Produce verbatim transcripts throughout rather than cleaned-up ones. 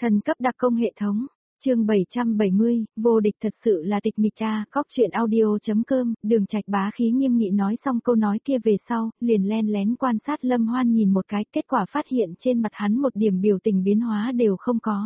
Thần cấp đặc công hệ thống. Chương bảy trăm bảy mươi, vô địch thật sự là tịch mịch a, cóc truyện audio.com, Đường Trạch bá khí nghiêm nghị nói xong câu nói kia về sau, liền len lén quan sát Lâm Hoan nhìn một cái, kết quả phát hiện trên mặt hắn một điểm biểu tình biến hóa đều không có.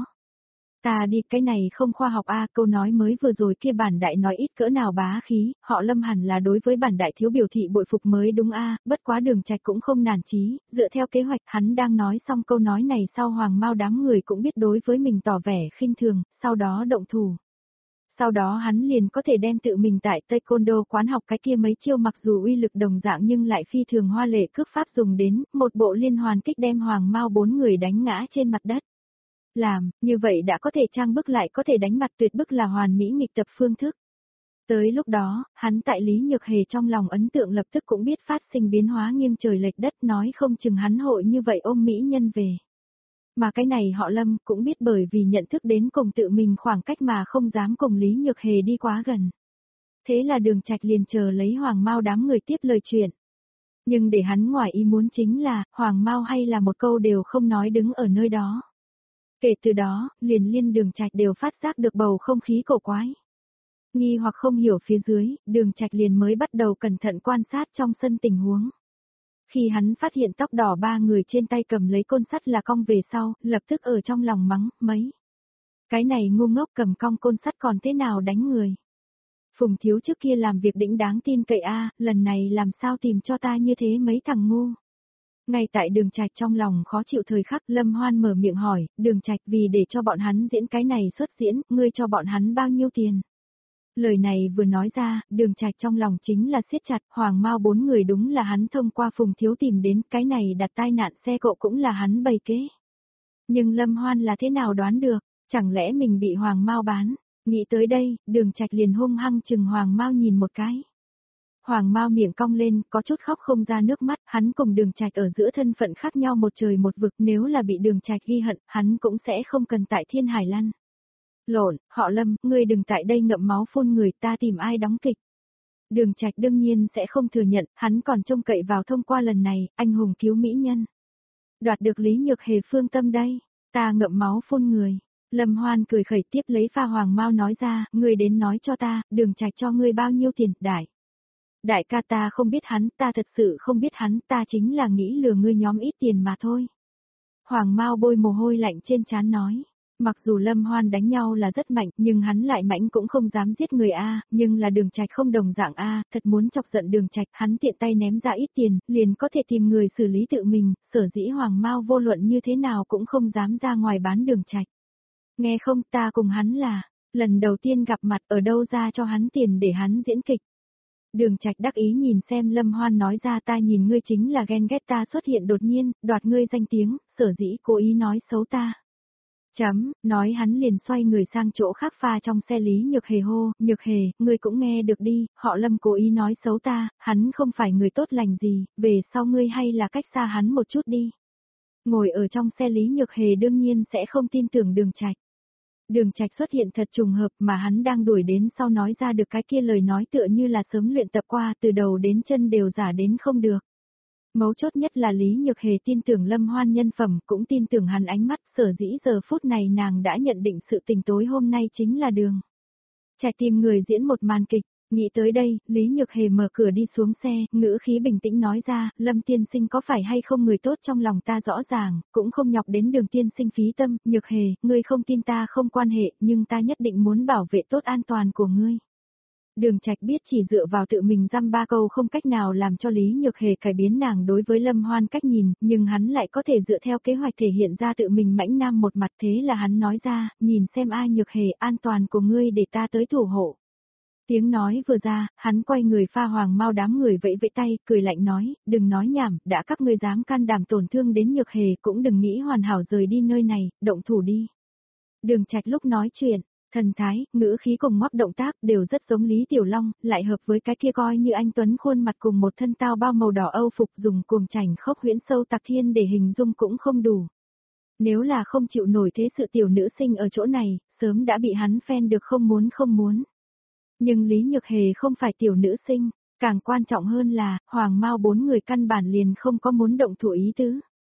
Ta đi, cái này không khoa học a, câu nói mới vừa rồi kia bản đại nói ít cỡ nào bá khí, họ Lâm hẳn là đối với bản đại thiếu biểu thị bội phục mới đúng a, bất quá Đường Trạch cũng không nản chí, dựa theo kế hoạch hắn đang nói xong câu nói này sau Hoàng Mao đám người cũng biết đối với mình tỏ vẻ khinh thường, sau đó động thủ. Sau đó hắn liền có thể đem tự mình tại Taekwondo quán học cái kia mấy chiêu mặc dù uy lực đồng dạng nhưng lại phi thường hoa lệ cước pháp dùng đến, một bộ liên hoàn kích đem Hoàng Mao bốn người đánh ngã trên mặt đất. Làm, như vậy đã có thể trang bức lại có thể đánh mặt tuyệt bức là hoàn mỹ nghịch tập phương thức. Tới lúc đó, hắn tại Lý Nhược Hề trong lòng ấn tượng lập tức cũng biết phát sinh biến hóa nghiêng trời lệch đất nói không chừng hắn hội như vậy ôm mỹ nhân về. Mà cái này họ Lâm cũng biết bởi vì nhận thức đến cùng tự mình khoảng cách mà không dám cùng Lý Nhược Hề đi quá gần. Thế là Đường Trạch liền chờ lấy Hoàng Mao đám người tiếp lời chuyện. Nhưng để hắn ngoài ý muốn chính là, Hoàng Mao hay là một câu đều không nói đứng ở nơi đó. Kể từ đó, liền liên Đường Trạch đều phát giác được bầu không khí cổ quái. Nghi hoặc không hiểu phía dưới, Đường Trạch liền mới bắt đầu cẩn thận quan sát trong sân tình huống. Khi hắn phát hiện tóc đỏ ba người trên tay cầm lấy côn sắt là cong về sau, lập tức ở trong lòng mắng, mấy. Cái này ngu ngốc cầm cong côn sắt còn thế nào đánh người. Phùng thiếu trước kia làm việc đĩnh đáng tin cậy a, lần này làm sao tìm cho ta như thế mấy thằng ngu. Ngay tại Đường Trạch trong lòng khó chịu thời khắc Lâm Hoan mở miệng hỏi, Đường Trạch vì để cho bọn hắn diễn cái này xuất diễn, ngươi cho bọn hắn bao nhiêu tiền? Lời này vừa nói ra, Đường Trạch trong lòng chính là siết chặt, Hoàng Mao bốn người đúng là hắn thông qua Phùng Thiếu tìm đến, cái này đặt tai nạn xe cộ cũng là hắn bày kế. Nhưng Lâm Hoan là thế nào đoán được, chẳng lẽ mình bị Hoàng Mao bán? Nghĩ tới đây, Đường Trạch liền hung hăng chừng Hoàng Mao nhìn một cái. Hoàng Mao miệng cong lên, có chút khóc không ra nước mắt, hắn cùng Đường Trạch ở giữa thân phận khác nhau một trời một vực, nếu là bị Đường Trạch ghi hận, hắn cũng sẽ không cần tại Thiên Hải lăn. Lộn, họ Lâm, ngươi đừng tại đây ngậm máu phun người, ta tìm ai đóng kịch. Đường Trạch đương nhiên sẽ không thừa nhận, hắn còn trông cậy vào thông qua lần này, anh hùng cứu mỹ nhân. Đoạt được Lý Nhược Hề phương tâm đây, ta ngậm máu phun người. Lâm Hoan cười khẩy tiếp lấy pha Hoàng Mao nói ra, ngươi đến nói cho ta, Đường Trạch cho ngươi bao nhiêu tiền, đại. Đại ca ta không biết hắn, ta thật sự không biết hắn, ta chính là nghĩ lừa ngươi nhóm ít tiền mà thôi. Hoàng Mao bôi mồ hôi lạnh trên trán nói, mặc dù Lâm Hoan đánh nhau là rất mạnh, nhưng hắn lại mạnh cũng không dám giết người a, nhưng là Đường Trạch không đồng dạng a, thật muốn chọc giận Đường Trạch, hắn tiện tay ném ra ít tiền, liền có thể tìm người xử lý tự mình, sở dĩ Hoàng Mao vô luận như thế nào cũng không dám ra ngoài bán Đường Trạch. Nghe không, ta cùng hắn là, lần đầu tiên gặp mặt ở đâu ra cho hắn tiền để hắn diễn kịch. Đường Trạch đắc ý nhìn xem Lâm Hoan nói ra ta nhìn ngươi chính là ghen ghét ta xuất hiện đột nhiên, đoạt ngươi danh tiếng, sở dĩ cố ý nói xấu ta. Chấm, nói hắn liền xoay người sang chỗ khác pha trong xe Lý Nhược Hề hô, Nhược Hề, ngươi cũng nghe được đi, họ Lâm cố ý nói xấu ta, hắn không phải người tốt lành gì, về sau ngươi hay là cách xa hắn một chút đi. Ngồi ở trong xe Lý Nhược Hề đương nhiên sẽ không tin tưởng Đường Trạch. Đường Trạch xuất hiện thật trùng hợp mà hắn đang đuổi đến sau nói ra được cái kia lời nói tựa như là sớm luyện tập qua từ đầu đến chân đều giả đến không được. Mấu chốt nhất là Lý Nhược Hề tin tưởng Lâm Hoan nhân phẩm cũng tin tưởng hắn ánh mắt sở dĩ giờ phút này nàng đã nhận định sự tình tối hôm nay chính là Đường Trạch tìm người diễn một màn kịch. Nghĩ tới đây, Lý Nhược Hề mở cửa đi xuống xe, ngữ khí bình tĩnh nói ra, Lâm tiên sinh có phải hay không người tốt trong lòng ta rõ ràng, cũng không nhọc đến Đường tiên sinh phí tâm, Nhược Hề, ngươi không tin ta không quan hệ, nhưng ta nhất định muốn bảo vệ tốt an toàn của ngươi. Đường Trạch biết chỉ dựa vào tự mình dăm ba câu không cách nào làm cho Lý Nhược Hề cải biến nàng đối với Lâm Hoan cách nhìn, nhưng hắn lại có thể dựa theo kế hoạch thể hiện ra tự mình mãnh nam một mặt thế là hắn nói ra, nhìn xem ai Nhược Hề an toàn của ngươi để ta tới thủ hộ. Tiếng nói vừa ra, hắn quay người pha Hoàng Mao đám người vẫy vẫy tay, cười lạnh nói, đừng nói nhảm, đã các ngươi dám can đảm tổn thương đến Nhược Hề cũng đừng nghĩ hoàn hảo rời đi nơi này, động thủ đi. Đường Trạch lúc nói chuyện, thần thái, ngữ khí cùng ngoắc động tác đều rất giống Lý Tiểu Long, lại hợp với cái kia coi như anh Tuấn khuôn mặt cùng một thân tao bao màu đỏ Âu phục dùng cuồng chảnh khốc huyễn sâu tạc thiên để hình dung cũng không đủ. Nếu là không chịu nổi thế sự tiểu nữ sinh ở chỗ này, sớm đã bị hắn phen được không muốn không muốn. Nhưng Lý Nhược Hề không phải tiểu nữ sinh, càng quan trọng hơn là, Hoàng Mao bốn người căn bản liền không có muốn động thủ ý tứ.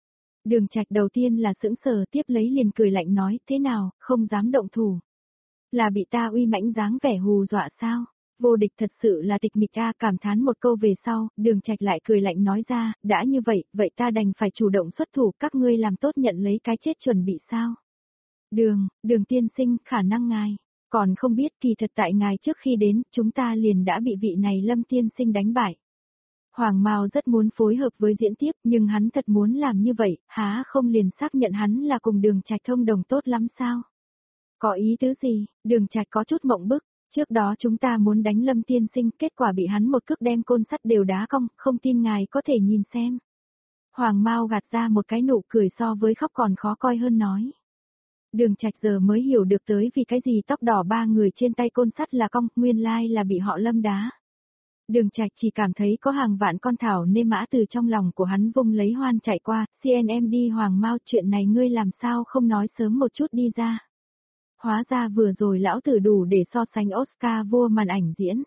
Đường Trạch đầu tiên là sững sờ, tiếp lấy liền cười lạnh nói, thế nào, không dám động thủ. Là bị ta uy mãnh dáng vẻ hù dọa sao? Vô địch thật sự là tịch mịch a, cảm thán một câu về sau, Đường Trạch lại cười lạnh nói ra, đã như vậy, vậy ta đành phải chủ động xuất thủ, các ngươi làm tốt nhận lấy cái chết chuẩn bị sao? Đường, đường tiên sinh, khả năng ngài, còn không biết kỳ thật tại ngài trước khi đến, chúng ta liền đã bị vị này Lâm tiên sinh đánh bại. Hoàng Mao rất muốn phối hợp với diễn tiếp, nhưng hắn thật muốn làm như vậy, há không liền xác nhận hắn là cùng Đường Trạch thông đồng tốt lắm sao? Có ý tứ gì? Đường Trạch có chút mộng bức, trước đó chúng ta muốn đánh Lâm tiên sinh, kết quả bị hắn một cước đem côn sắt đều đá cong, không tin ngài có thể nhìn xem. Hoàng Mao gạt ra một cái nụ cười so với khóc còn khó coi hơn nói. Đường Trạch giờ mới hiểu được tới vì cái gì tóc đỏ ba người trên tay côn sắt là cong, nguyên lai là bị họ Lâm đá. Đường Trạch chỉ cảm thấy có hàng vạn con thảo nê mã từ trong lòng của hắn vung lấy hoan chạy qua, xê en em đi Hoàng Mao, chuyện này ngươi làm sao không nói sớm một chút đi ra. Hóa ra vừa rồi lão tử đủ để so sánh Oscar vua màn ảnh diễn.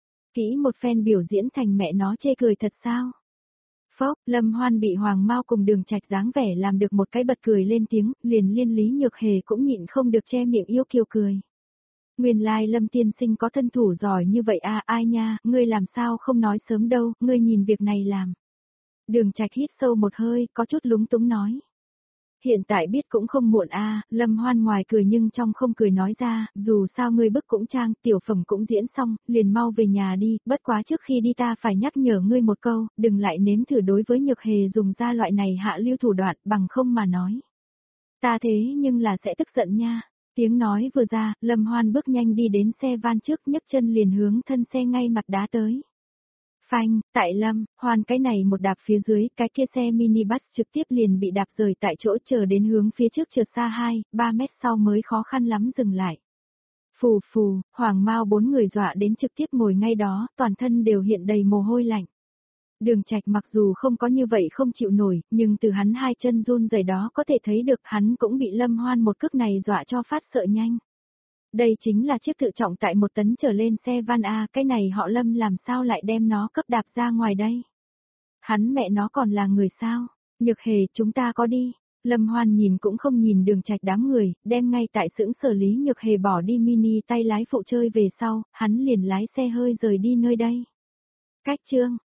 Kỹ một phen biểu diễn thành mẹ nó chê cười thật sao? Phốc, Lâm Hoan bị Hoàng Mao cùng Đường Trạch dáng vẻ làm được một cái bật cười lên tiếng, liền liên Lý Nhược Hề cũng nhịn không được che miệng yêu kiều cười. Nguyên lai Lâm tiên sinh có thân thủ giỏi như vậy a, à, ai nha, ngươi làm sao không nói sớm đâu, ngươi nhìn việc này làm. Đường Trạch hít sâu một hơi, có chút lúng túng nói. Hiện tại biết cũng không muộn a, à, Lâm Hoan ngoài cười nhưng trong không cười nói ra, dù sao ngươi bức cũng trang, tiểu phẩm cũng diễn xong, liền mau về nhà đi, bất quá trước khi đi ta phải nhắc nhở ngươi một câu, đừng lại nếm thử đối với Nhược Hề dùng ra loại này hạ lưu thủ đoạn, bằng không mà nói. Ta thế nhưng là sẽ tức giận nha. Tiếng nói vừa ra, Lâm Hoan bước nhanh đi đến xe van trước, nhấc chân liền hướng thân xe ngay mặt đá tới. Phanh, tại Lâm, Hoan cái này một đạp phía dưới, cái kia xe minibus trực tiếp liền bị đạp rời tại chỗ, chờ đến hướng phía trước trượt xa hai, ba mét sau mới khó khăn lắm dừng lại. Phù phù, Hoàng Mao bốn người dọa đến trực tiếp ngồi ngay đó, toàn thân đều hiện đầy mồ hôi lạnh. Đường Trạch mặc dù không có như vậy không chịu nổi, nhưng từ hắn hai chân run rẩy đó có thể thấy được hắn cũng bị Lâm Hoan một cước này dọa cho phát sợ nhanh. Đây chính là chiếc tự trọng tại một tấn trở lên xe van A, cái này họ Lâm làm sao lại đem nó cấp đạp ra ngoài đây? Hắn mẹ nó còn là người sao? Nhược Hề, chúng ta có đi. Lâm Hoan nhìn cũng không nhìn Đường Trạch đám người, đem ngay tại xưởng xử lý Nhược Hề bỏ đi mini tay lái phụ chơi về sau, hắn liền lái xe hơi rời đi nơi đây. Cách chương